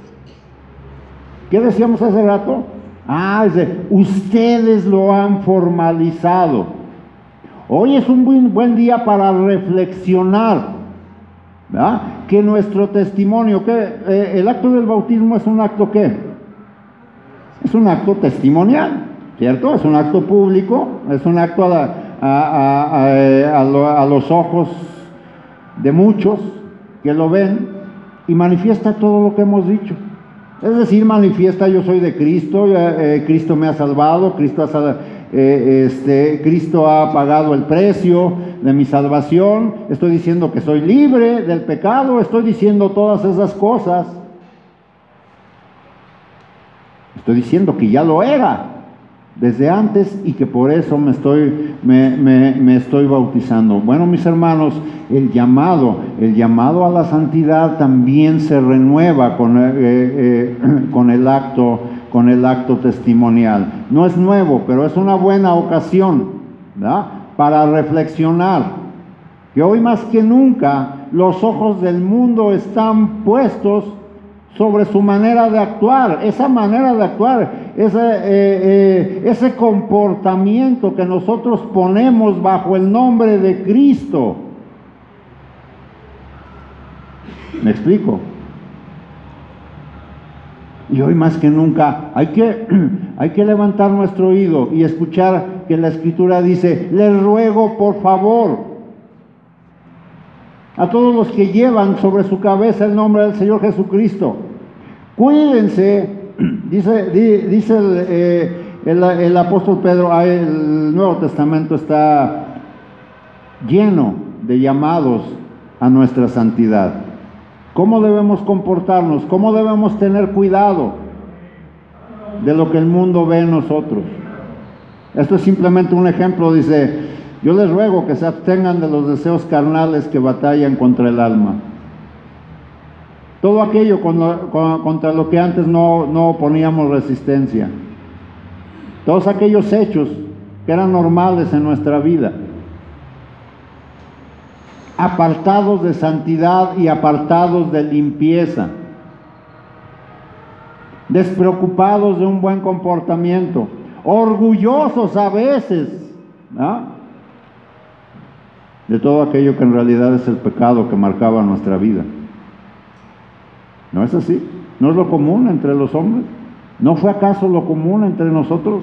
¿Qué decíamos hace rato? Ustedes lo han formalizado. Hoy es un buen día para reflexionar, ¿verdad? Que nuestro testimonio, el acto del bautismo es un acto ¿qué? Es un acto testimonial, ¿cierto? Es un acto público, es un acto a los ojos de muchos que lo ven y manifiesta todo lo que hemos dicho. Es decir, manifiesta: yo soy de Cristo, Cristo me ha salvado, Cristo ha pagado el precio de mi salvación, estoy diciendo que soy libre del pecado, estoy diciendo todas esas cosas. Estoy diciendo que ya lo era desde antes y que por eso me estoy bautizando. Bueno, mis hermanos, el llamado a la santidad también se renueva con el acto testimonial. No es nuevo, pero es una buena ocasión, ¿verdad?, para reflexionar que hoy más que nunca los ojos del mundo están puestos sobre su manera de actuar, esa manera de actuar, ese comportamiento que nosotros ponemos bajo el nombre de Cristo. ¿Me explico? Y hoy más que nunca hay que levantar nuestro oído y escuchar que la Escritura dice: les ruego por favor a todos los que llevan sobre su cabeza el nombre del Señor Jesucristo, cuídense, dice el apóstol Pedro. El Nuevo Testamento está lleno de llamados a nuestra santidad. ¿Cómo debemos comportarnos? ¿Cómo debemos tener cuidado de lo que el mundo ve en nosotros? Esto es simplemente un ejemplo. Dice: yo les ruego que se abstengan de los deseos carnales que batallan contra el alma. Todo aquello contra lo que antes no poníamos resistencia. Todos aquellos hechos que eran normales en nuestra vida. Apartados de santidad y apartados de limpieza. Despreocupados de un buen comportamiento. Orgullosos a veces, ¿no?, de todo aquello que en realidad es el pecado que marcaba nuestra vida. ¿No es así? ¿No es lo común entre los hombres? ¿No fue acaso lo común entre nosotros?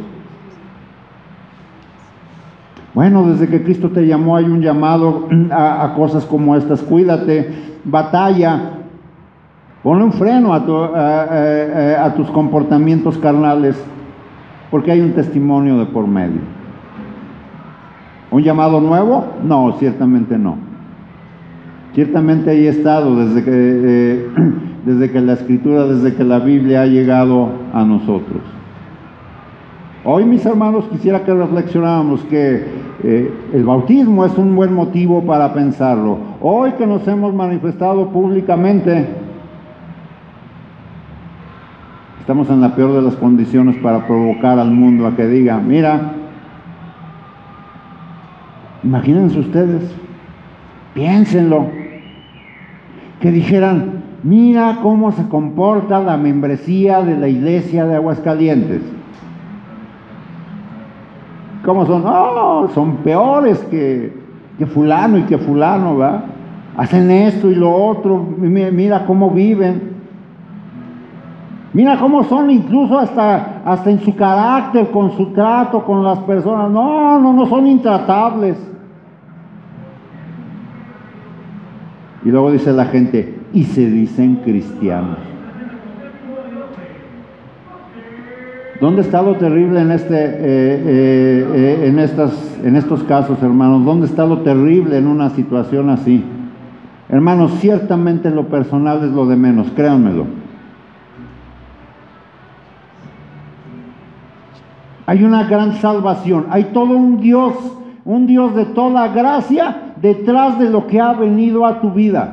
Bueno, desde que Cristo te llamó hay un llamado a cosas como estas. Cuídate, batalla, ponle un freno a tus comportamientos carnales, porque hay un testimonio de por medio. ¿Un llamado nuevo? No, ciertamente no. Ciertamente ahí he estado desde que la Escritura, desde que la Biblia ha llegado a nosotros. Hoy, mis hermanos, quisiera que reflexionáramos que el bautismo es un buen motivo para pensarlo. Hoy que nos hemos manifestado públicamente, estamos en la peor de las condiciones para provocar al mundo a que diga: mira, imagínense ustedes, piénsenlo, que dijeran: mira cómo se comporta la membresía de la iglesia de Aguascalientes. ¿Cómo son? No, son peores que fulano y que fulano, ¿va? Hacen esto y lo otro, mira cómo viven. Mira cómo son incluso hasta en su carácter, con su trato con las personas. No son intratables. Y luego dice la gente: y se dicen cristianos. ¿Dónde está lo terrible en estos casos, hermanos? ¿Dónde está lo terrible en una situación así? Hermanos, ciertamente lo personal es lo de menos, créanmelo. Hay una gran salvación, hay todo un Dios de toda gracia detrás de lo que ha venido a tu vida.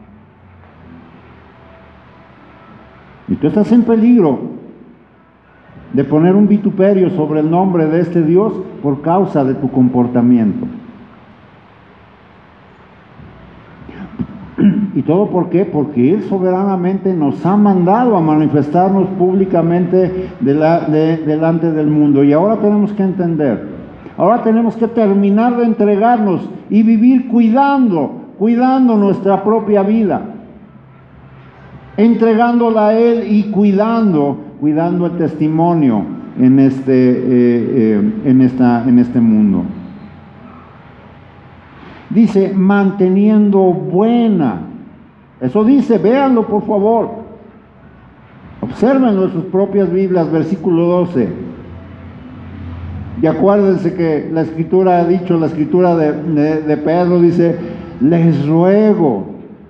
Y tú estás en peligro de poner un vituperio sobre el nombre de este Dios por causa de tu comportamiento. ¿Y todo por qué? Porque Él soberanamente nos ha mandado a manifestarnos públicamente delante del mundo. Y ahora tenemos que entender, ahora tenemos que terminar de entregarnos y vivir cuidando nuestra propia vida, entregándola a Él y cuidando el testimonio en este mundo. Dice, manteniendo buena. Eso dice, véanlo por favor. Obsérvenlo en sus propias Biblias, versículo 12. Y acuérdense que la Escritura ha dicho, la Escritura de Pedro dice, les ruego.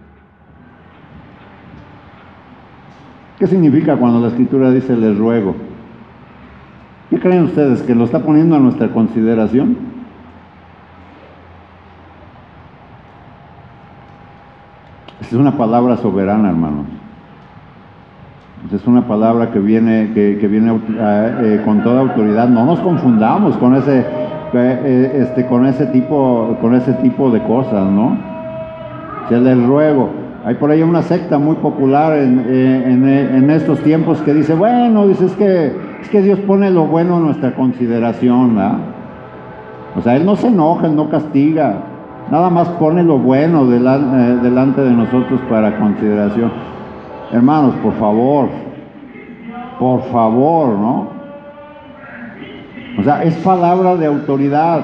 ¿Qué significa cuando la Escritura dice les ruego? ¿Qué creen ustedes? ¿Que lo está poniendo a nuestra consideración? Es una palabra soberana, hermanos. Es una palabra que viene con toda autoridad. No nos confundamos con ese tipo de cosas, ¿no? Se les ruego. Hay por ahí una secta muy popular en estos tiempos que dice, bueno, dice, es que Dios pone lo bueno en nuestra consideración, ¿verdad? O sea, Él no se enoja, Él no castiga, nada más pone lo bueno delante de nosotros para consideración. Hermanos, por favor, ¿no? O sea, es palabra de autoridad.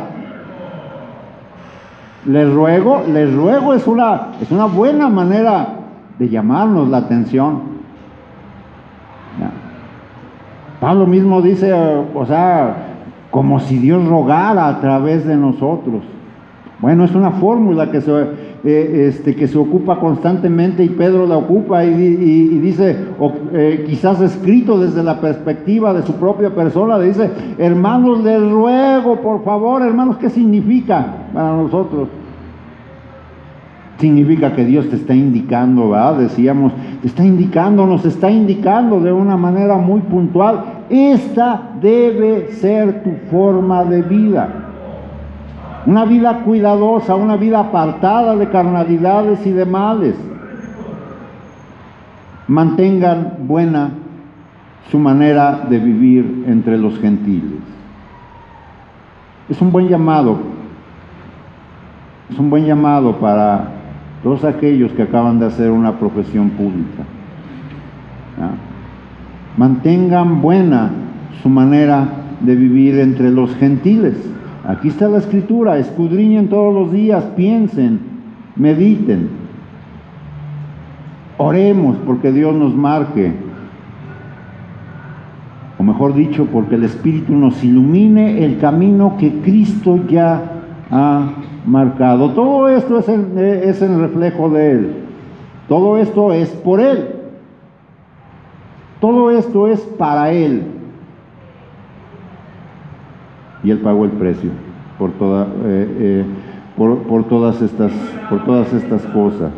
Les ruego es una buena manera de llamarnos la atención. ¿Ya? Pablo mismo dice, o sea, como si Dios rogara a través de nosotros. Bueno, es una fórmula que se ocupa constantemente y Pedro la ocupa y dice, quizás escrito desde la perspectiva de su propia persona, le dice, hermanos, les ruego, por favor, hermanos, ¿qué significa para nosotros? Significa que Dios te está indicando, ¿verdad? Decíamos, nos está indicando de una manera muy puntual, esta debe ser tu forma de vida. Una vida cuidadosa, una vida apartada de carnalidades y de males. Mantengan buena su manera de vivir entre los gentiles. Es un buen llamado. Es un buen llamado para todos aquellos que acaban de hacer una profesión pública. ¿Ya? Mantengan buena su manera de vivir entre los gentiles. Aquí está la Escritura, escudriñen todos los días, piensen, mediten. Oremos porque Dios nos marque, o mejor dicho, porque el Espíritu nos ilumine el camino que Cristo ya ha marcado. Todo esto es el reflejo de Él. Todo esto es por Él. Todo esto es para Él. Y Él pagó el precio por todas estas cosas.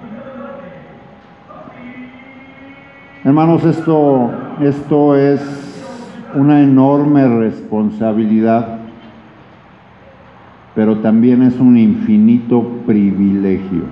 Hermanos, esto es una enorme responsabilidad, pero también es un infinito privilegio.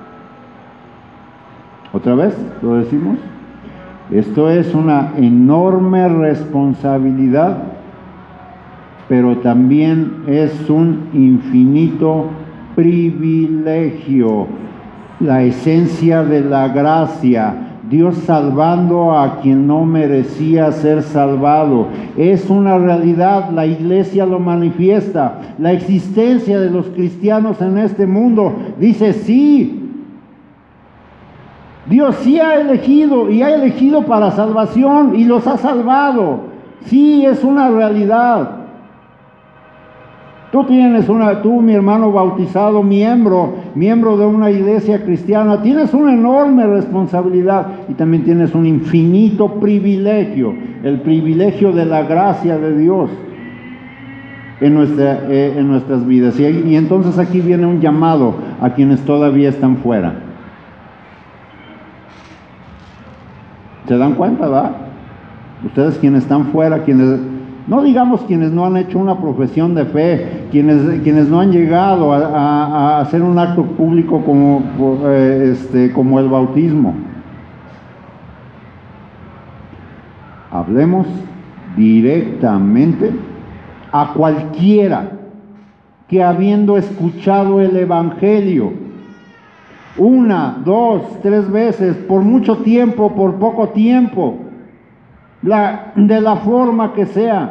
¿Otra vez lo decimos? Esto es una enorme responsabilidad, pero también es un infinito privilegio. La esencia de la gracia, Dios salvando a quien no merecía ser salvado, es una realidad. La Iglesia lo manifiesta. La existencia de los cristianos en este mundo dice sí. Dios sí ha elegido y ha elegido para salvación y los ha salvado. Sí, es una realidad. Tú, mi hermano bautizado, miembro de una iglesia cristiana, tienes una enorme responsabilidad y también tienes un infinito privilegio, el privilegio de la gracia de Dios en nuestras vidas. Y entonces aquí viene un llamado a quienes todavía están fuera. ¿Se dan cuenta, verdad? Ustedes quienes están fuera, quienes No digamos quienes no han hecho una profesión de fe, quienes no han llegado a hacer un acto público como el bautismo. Hablemos directamente a cualquiera que, habiendo escuchado el Evangelio 1, 2, 3 veces, por mucho tiempo, por poco tiempo, de la forma que sea,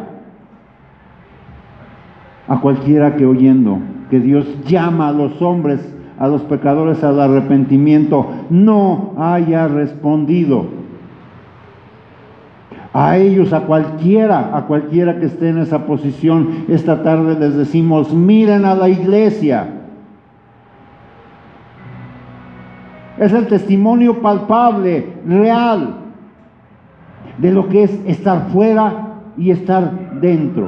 a cualquiera que, oyendo que Dios llama a los hombres, a los pecadores al arrepentimiento, no haya respondido. A ellos, a cualquiera que esté en esa posición, esta tarde les decimos: miren a la iglesia. Es el testimonio palpable, real, de lo que es estar fuera y estar dentro.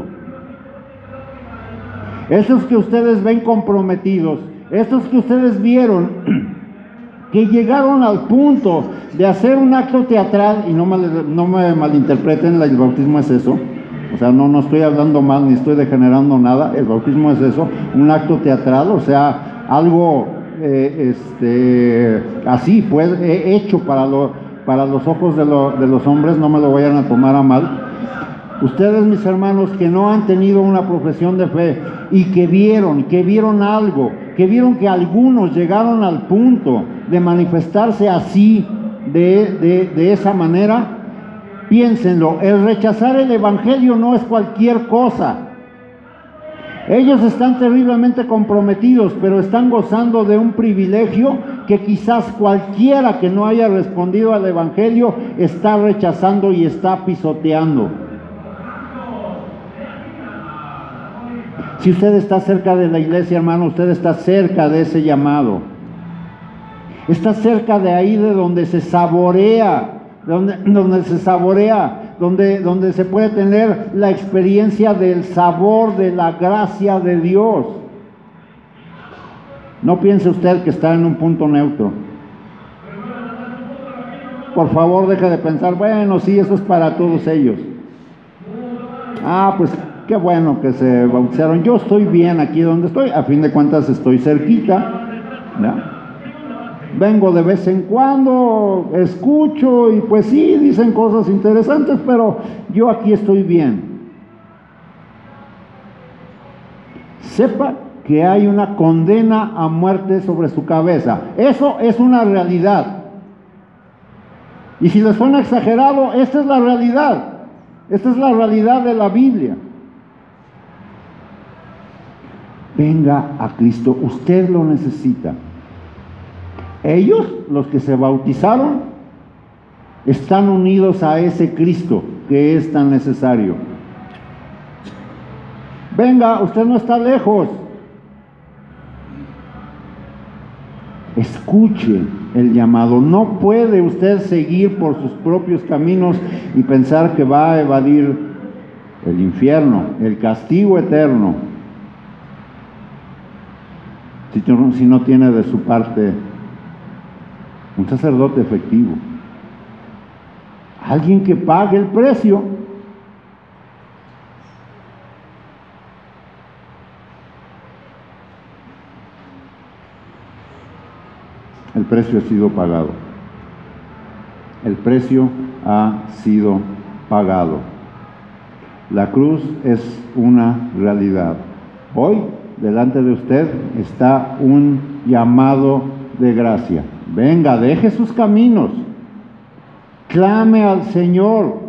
Esos que ustedes ven comprometidos, estos que ustedes vieron que llegaron al punto de hacer un acto teatral, y no me malinterpreten, el bautismo es eso, o sea, no estoy hablando mal ni estoy degenerando nada, el bautismo es eso, un acto teatral, o sea, algo así, pues, hecho para los ojos de los hombres, no me lo vayan a tomar a mal. Ustedes, mis hermanos, que no han tenido una profesión de fe y que vieron algo, que vieron que algunos llegaron al punto de manifestarse así, de esa manera, piénsenlo, el rechazar el Evangelio no es cualquier cosa. Ellos están terriblemente comprometidos, pero están gozando de un privilegio que quizás cualquiera que no haya respondido al Evangelio está rechazando y está pisoteando. Si usted está cerca de la iglesia, hermano, usted está cerca de ese llamado. Está cerca de ahí, de donde se saborea, donde se puede tener la experiencia del sabor de la gracia de Dios. No piense usted que está en un punto neutro. Por favor, deje de pensar: bueno, sí, eso es para todos ellos. Pues qué bueno que se bautizaron. Yo estoy bien aquí donde estoy. A fin de cuentas estoy cerquita, ¿no? Vengo de vez en cuando, escucho y pues sí, dicen cosas interesantes, pero yo aquí estoy bien. Sepa que hay una condena a muerte sobre su cabeza. Eso es una realidad. Y si les suena exagerado, esta es la realidad. Esta es la realidad de la Biblia. Venga a Cristo, usted lo necesita. Ellos, los que se bautizaron, están unidos a ese Cristo que es tan necesario. Venga, usted no está lejos. Escuche el llamado. No puede usted seguir por sus propios caminos y pensar que va a evadir el infierno, el castigo eterno, si no tiene de su parte un sacerdote efectivo, alguien que pague el precio. El precio ha sido pagado. El precio ha sido pagado. La cruz es una realidad. Hoy, delante de usted, está un llamado de gracia. Venga, deje sus caminos. Clame al Señor.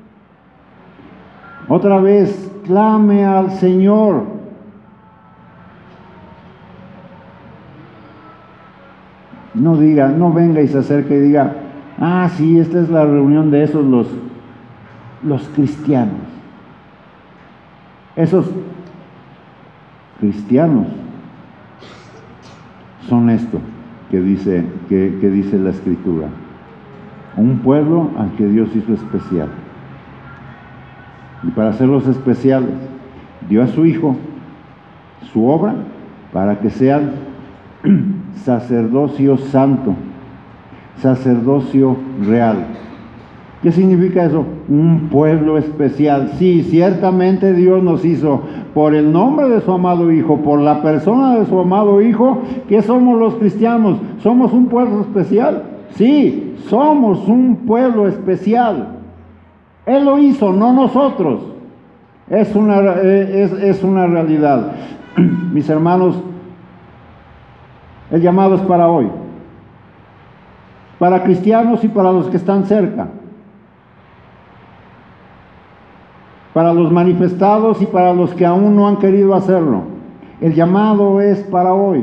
Otra vez, clame al Señor. No venga y se acerque y diga: sí, esta es la reunión de esos los cristianos. Esos cristianos son esto que dice la Escritura: un pueblo al que Dios hizo especial. Y para hacerlos especiales, dio a su Hijo su obra para que sean sacerdocio santo, sacerdocio real, ¿Qué significa eso? Un pueblo especial. Sí, ciertamente Dios nos hizo por el nombre de su amado Hijo, por la persona de su amado Hijo. ¿Qué somos los cristianos? ¿Somos un pueblo especial? Sí, somos un pueblo especial. Él lo hizo, no nosotros. Es una realidad. Mis hermanos, el llamado es para hoy. Para cristianos y para los que están cerca. Para los manifestados y para los que aún no han querido hacerlo. El llamado es para hoy.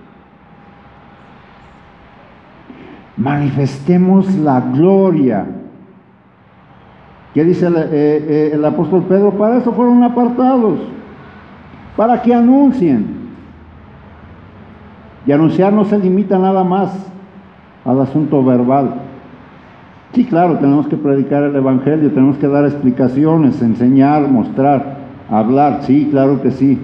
Manifestemos la gloria. ¿Qué dice el apóstol Pedro? Para eso fueron apartados, para que anuncien. Y anunciar no se limita nada más al asunto verbal. Sí, claro, tenemos que predicar el Evangelio, tenemos que dar explicaciones, enseñar, mostrar, hablar, sí, claro que sí.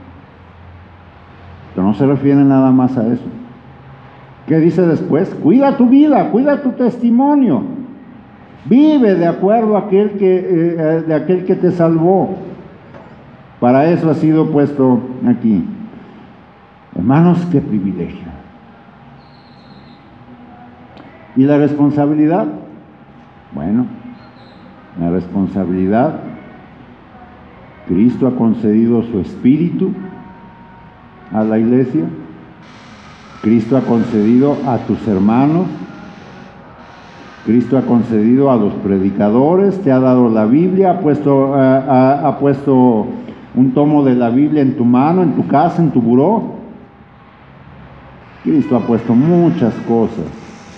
Pero no se refiere nada más a eso. ¿Qué dice después? Cuida tu vida, cuida tu testimonio. Vive de acuerdo a aquel que te salvó. Para eso ha sido puesto aquí. Hermanos, qué privilegio. ¿Y la responsabilidad? Bueno, la responsabilidad, Cristo ha concedido su Espíritu a la iglesia. Cristo ha concedido a tus hermanos. Cristo ha concedido a los predicadores, te ha dado la Biblia, ha puesto un tomo de la Biblia en tu mano, en tu casa, en tu buró. Cristo ha puesto muchas cosas.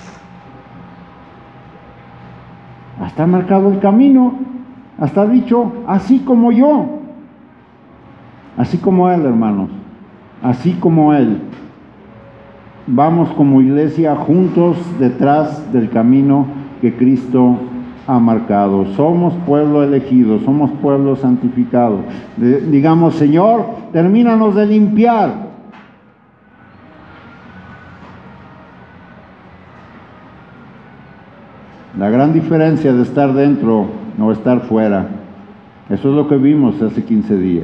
Hasta ha marcado el camino, hasta ha dicho, así como yo, así como Él, hermanos, así como Él. Vamos como iglesia juntos detrás del camino que Cristo ha marcado. Somos pueblo elegido, somos pueblo santificado. Digamos, Señor, termínanos de limpiar. La gran diferencia de estar dentro o estar fuera, eso es lo que vimos hace 15 días.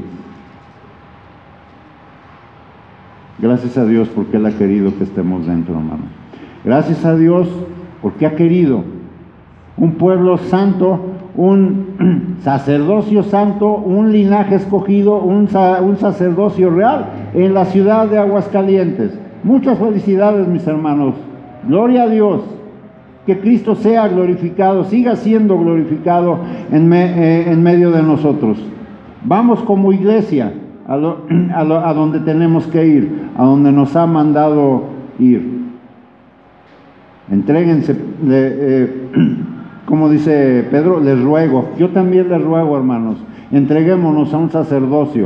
Gracias a Dios porque Él ha querido que estemos dentro, hermanos. Gracias a Dios porque ha querido un pueblo santo, un sacerdocio santo, un linaje escogido, un sacerdocio real en la ciudad de Aguascalientes. Muchas felicidades, mis hermanos. Gloria a Dios. Que Cristo sea glorificado, siga siendo glorificado en medio de nosotros. Vamos como iglesia a donde tenemos que ir, a donde nos ha mandado ir. Entréguense, como dice Pedro, les ruego, yo también les ruego, hermanos, entreguémonos a un sacerdocio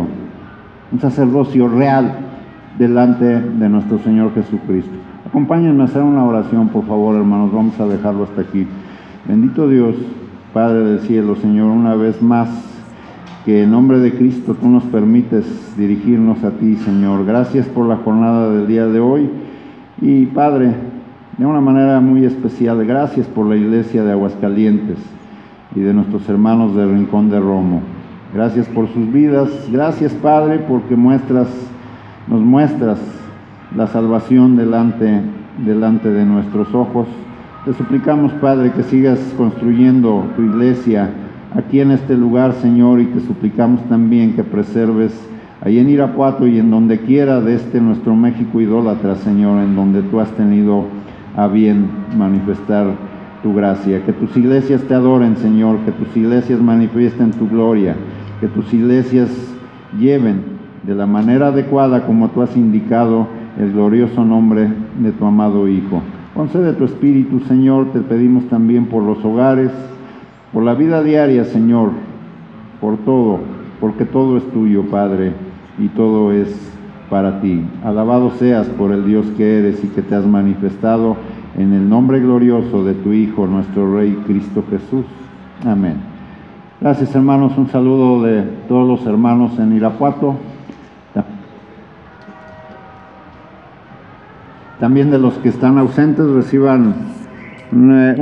real delante de nuestro Señor Jesucristo. Acompáñenme a hacer una oración, por favor, hermanos. Vamos a dejarlo hasta aquí. Bendito Dios, Padre del cielo, Señor, una vez más, que en nombre de Cristo tú nos permites dirigirnos a ti, Señor. Gracias por la jornada del día de hoy. Y, Padre, de una manera muy especial, gracias por la iglesia de Aguascalientes y de nuestros hermanos del Rincón de Romo. Gracias por sus vidas. Gracias, Padre, porque nos muestras la salvación delante de nuestros ojos. Te suplicamos, Padre, que sigas construyendo tu iglesia aquí en este lugar, Señor, y te suplicamos también que preserves ahí en Irapuato y en donde quiera de nuestro México idólatra, Señor, en donde tú has tenido a bien manifestar tu gracia. Que tus iglesias te adoren, Señor, que tus iglesias manifiesten tu gloria, que tus iglesias lleven de la manera adecuada como tú has indicado el glorioso nombre de tu amado Hijo. Concede tu Espíritu, Señor, te pedimos también por los hogares, por la vida diaria, Señor, por todo, porque todo es tuyo, Padre, y todo es para ti. Alabado seas por el Dios que eres y que te has manifestado en el nombre glorioso de tu Hijo, nuestro Rey Cristo Jesús. Amén. Gracias, hermanos. Un saludo de todos los hermanos en Irapuato. También de los que están ausentes reciban